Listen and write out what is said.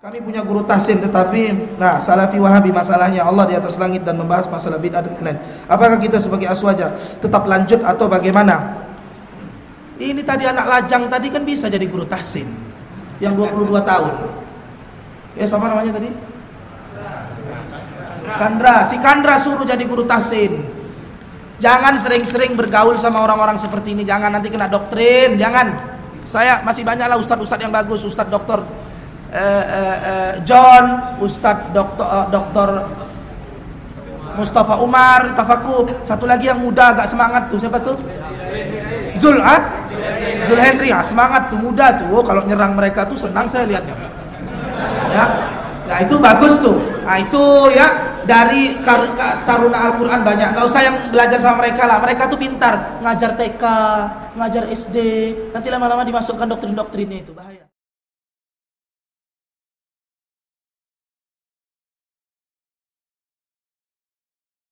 Kami punya guru tahsin tetapi Salafi Wahabi masalahnya Allah di atas langit dan membahas masalah bid'ah dan lain-lain. Apakah kita sebagai aswaja tetap lanjut atau bagaimana? Ini tadi anak lajang tadi kan bisa jadi guru tahsin yang 22 tahun. Ya sama namanya tadi? Kandra. Si Kandra suruh jadi guru tahsin. Jangan sering-sering bergaul sama orang-orang seperti ini. Jangan nanti kena doktrin. Jangan. Saya masih banyak lah ustadz-ustadz yang bagus. Ustadz doktor John, Ustadz doktor Mustafa Umar, Tafakuh. Satu lagi yang muda agak semangat tuh, siapa tuh? Zul Henry, semangat tuh, muda tuh. Oh, kalau nyerang mereka tuh senang saya lihatnya. Ya. Nah, itu bagus tuh. Nah, itu ya dari taruna Al-Qur'an banyak. Enggak usah yang belajar sama mereka lah. Mereka tuh pintar ngajar TK, ngajar SD. Nanti lama-lama dimasukkan doktrin-doktrinnya itu bahaya.